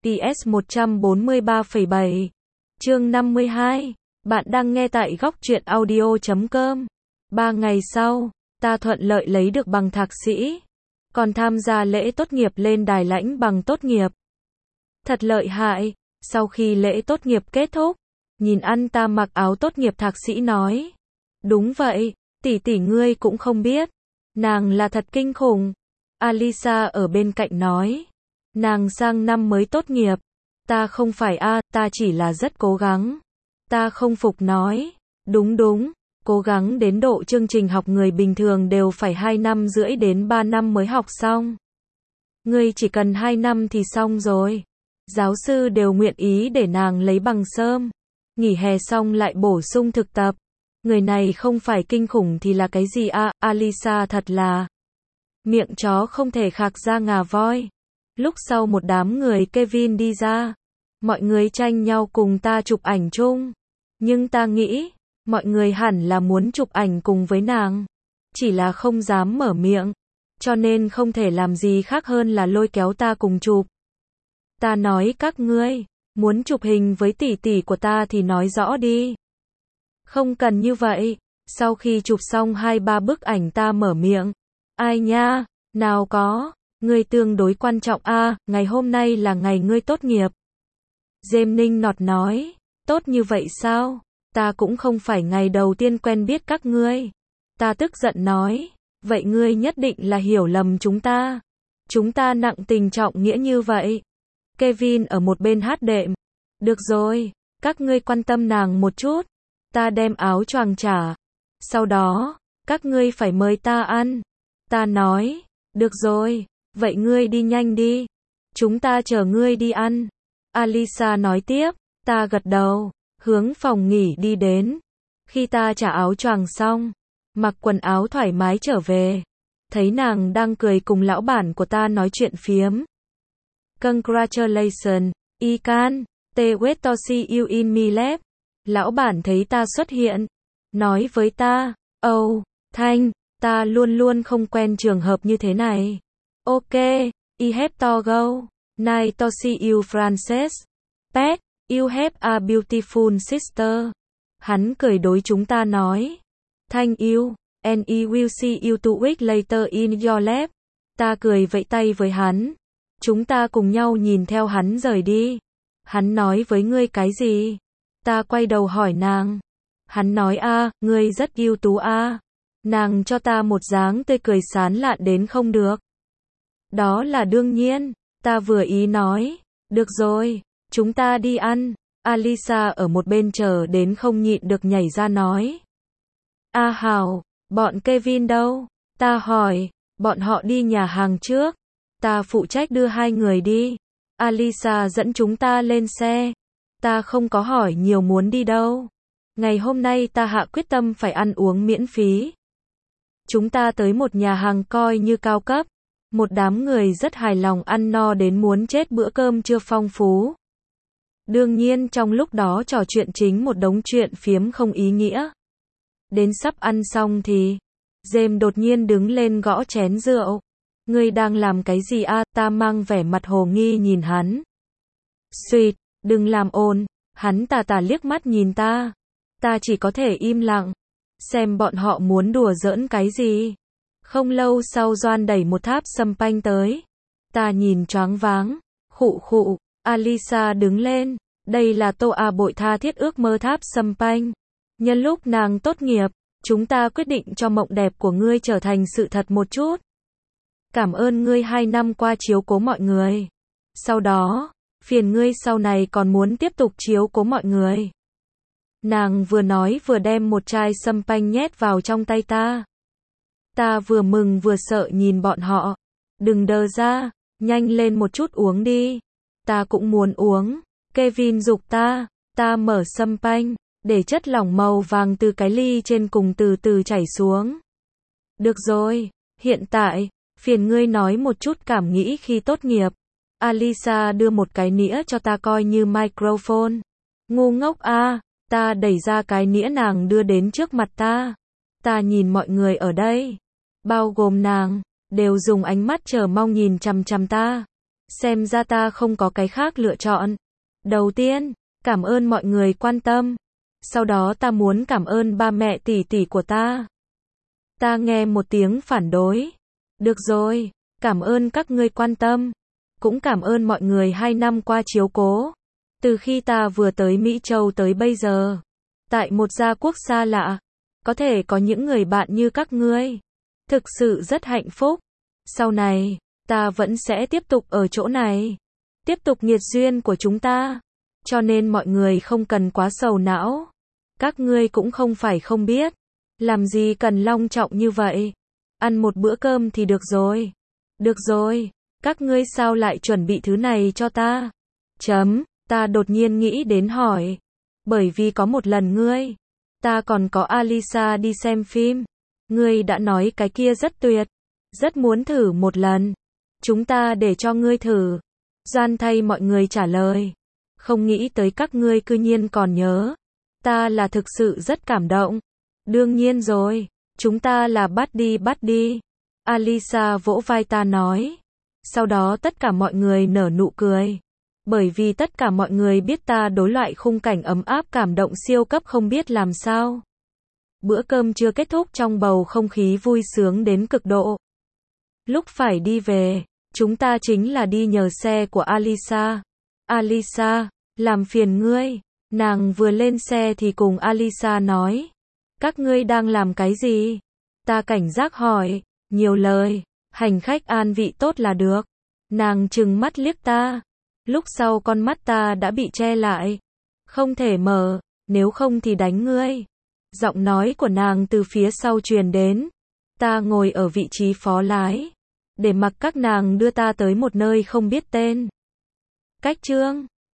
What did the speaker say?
BTS 143,7. Chương 52. Bạn đang nghe tại góc truyện audio.com. 3 ngày sau, ta thuận lợi lấy được bằng thạc sĩ, còn tham gia lễ tốt nghiệp lên đài lãnh bằng tốt nghiệp. Thật lợi hại. Sau khi lễ tốt nghiệp kết thúc, nhìn anh ta mặc áo tốt nghiệp thạc sĩ nói: "Đúng vậy, tỷ tỷ ngươi cũng không biết. Nàng là thật kinh khủng." Alisa ở bên cạnh nói: "Nàng sang năm mới tốt nghiệp." "Ta không phải a, ta chỉ là rất cố gắng." Ta không phục nói: Đúng, cố gắng đến độ chương trình học người bình thường đều phải 2 năm rưỡi đến 3 năm mới học xong. Ngươi chỉ cần 2 năm thì xong rồi. Giáo sư đều nguyện ý để nàng lấy bằng sớm. Nghỉ hè xong lại bổ sung thực tập. Người này không phải kinh khủng thì là cái gì a?" Alisa thật là miệng chó không thể khạc ra ngà voi. Lúc sau một đám người Kevin đi ra, mọi người tranh nhau cùng ta chụp ảnh chung. Nhưng ta nghĩ, mọi người hẳn là muốn chụp ảnh cùng với nàng, chỉ là không dám mở miệng, cho nên không thể làm gì khác hơn là lôi kéo ta cùng chụp. Ta nói các ngươi, muốn chụp hình với tỷ tỷ của ta thì nói rõ đi. Không cần như vậy. Sau khi chụp xong 2-3 bức ảnh ta mở miệng: "Ai nha, nào có, ngươi tương đối quan trọng a, ngày hôm nay là ngày ngươi tốt nghiệp." James ninh nọt nói: "Tốt như vậy sao? Ta cũng không phải ngày đầu tiên quen biết các ngươi." Ta tức giận nói: "Vậy ngươi nhất định là hiểu lầm chúng ta. Chúng ta nặng tình trọng nghĩa như vậy." Kevin ở một bên hát đệm: "Được rồi, các ngươi quan tâm nàng một chút." Ta đem áo choàng trả: "Sau đó, các ngươi phải mời ta ăn." Ta nói: "Được rồi, vậy ngươi đi nhanh đi. Chúng ta chờ ngươi đi ăn." Alisa nói tiếp. Ta gật đầu, hướng phòng nghỉ đi đến. Khi ta trả áo choàng xong, mặc quần áo thoải mái trở về, thấy nàng đang cười cùng lão bản của ta nói chuyện phiếm. "Congratulations, Ikan, te wait to see you in my lab." Lão bản thấy ta xuất hiện, nói với ta: "Oh, Thanh, ta luôn luôn không quen trường hợp như thế này." "Ok, I have to go. Nice to see you Frances. Pet, you have a beautiful sister." Hắn cười đối chúng ta nói: "Thank you, and I will see you 2 weeks later in your lab." Ta cười vẫy tay với hắn. Chúng ta cùng nhau nhìn theo hắn rời đi. "Hắn nói với ngươi cái gì?" Ta quay đầu hỏi nàng. Hắn nói: "Ngươi rất ưu tú a." Nàng cho ta một dáng tươi cười sán lạn đến không được. "Đó là đương nhiên." Ta vừa ý nói. "Được rồi, chúng ta đi ăn." Alisa ở một bên chờ đến không nhịn được nhảy ra nói: Hảo, bọn Kevin đâu?" Ta hỏi. "Bọn họ đi nhà hàng trước. Ta phụ trách đưa 2 người đi." Alisa dẫn chúng ta lên xe. Ta không có hỏi nhiều muốn đi đâu. Ngày hôm nay ta hạ quyết tâm phải ăn uống miễn phí. Chúng ta tới một nhà hàng coi như cao cấp. Một đám người rất hài lòng ăn no đến muốn chết, bữa cơm trưa phong phú. Đương nhiên trong lúc đó trò chuyện chính một đống chuyện phiếm không ý nghĩa. Đến sắp ăn xong thì James đột nhiên đứng lên gõ chén rượu. "Ngươi đang làm cái gì a?" Ta mang vẻ mặt hồ nghi nhìn hắn. "Xuyệt, đừng làm ồn." Hắn tà liếc mắt nhìn ta. Ta chỉ có thể im lặng, xem bọn họ muốn đùa giỡn cái gì. Không lâu sau Doan đẩy một tháp sâm panh tới. Ta nhìn choáng váng. Khụ. Alisa đứng lên. "Đây là Tô A Bội tha thiết ước mơ tháp sâm panh. Nhân lúc nàng tốt nghiệp, chúng ta quyết định cho mộng đẹp của ngươi trở thành sự thật một chút. Cảm ơn ngươi 2 năm qua chiếu cố mọi người. Sau đó, phiền ngươi sau này còn muốn tiếp tục chiếu cố mọi người." Nàng vừa nói vừa đem một chai sâm panh nhét vào trong tay ta. Ta vừa mừng vừa sợ nhìn bọn họ. "Đừng đờ ra, nhanh lên một chút uống đi." Ta cũng muốn uống. Kevin giục ta. Ta mở sâm panh, để chất lỏng màu vàng từ cái ly trên cùng từ từ chảy xuống. "Được rồi, hiện tại, phiền ngươi nói một chút cảm nghĩ khi tốt nghiệp." Alisa đưa một cái nĩa cho ta coi như microphone. "Ngu ngốc a." Ta đẩy ra cái nĩa nàng đưa đến trước mặt ta. Ta nhìn mọi người ở đây, bao gồm nàng, đều dùng ánh mắt chờ mong nhìn chằm chằm ta. Xem ra ta không có cái khác lựa chọn. Đầu tiên, cảm ơn mọi người quan tâm. Sau đó ta muốn cảm ơn ba mẹ tỷ tỷ của ta. Ta nghe một tiếng phản đối. Được rồi, cảm ơn các ngươi quan tâm. Cũng cảm ơn mọi người 2 năm qua chiếu cố. Từ khi ta vừa tới Mỹ Châu tới bây giờ, tại một gia quốc xa lạ, có thể có những người bạn như các ngươi. Thực sự rất hạnh phúc. Sau này, ta vẫn sẽ tiếp tục ở chỗ này. Tiếp tục nghiệt duyên của chúng ta. Cho nên mọi người không cần quá sầu não. Các ngươi cũng không phải không biết. Làm gì cần long trọng như vậy. Ăn một bữa cơm thì được rồi. Được rồi, các ngươi sao lại chuẩn bị thứ này cho ta? Ta đột nhiên nghĩ đến hỏi. Bởi vì có một lần ta còn có Alisa đi xem phim. Ngươi đã nói cái kia rất tuyệt. Rất muốn thử một lần. Chúng ta để cho ngươi thử. Doan thay mọi người trả lời. Không nghĩ tới các ngươi cư nhiên còn nhớ. Ta là thực sự rất cảm động. Đương nhiên rồi, chúng ta là buddy. Alisa vỗ vai ta nói. Sau đó tất cả mọi người nở nụ cười. Bởi vì tất cả mọi người biết ta đối loại khung cảnh ấm áp cảm động siêu cấp không biết làm sao. Bữa cơm chưa kết thúc trong bầu không khí vui sướng đến cực độ. Lúc phải đi về, chúng ta chính là đi nhờ xe của Alisa. Alisa, làm phiền ngươi. Nàng vừa lên xe thì cùng Alisa nói. Các ngươi đang làm cái gì? Ta cảnh giác hỏi. Nhiều lời. Hành khách an vị tốt là được. Nàng trừng mắt liếc ta. Lúc sau con mắt ta đã bị che lại. Không thể mở, nếu không thì đánh ngươi. Giọng nói của nàng từ phía sau truyền đến. Ta ngồi ở vị trí phó lái. Để mặc các nàng đưa ta tới một nơi không biết tên. Cách chương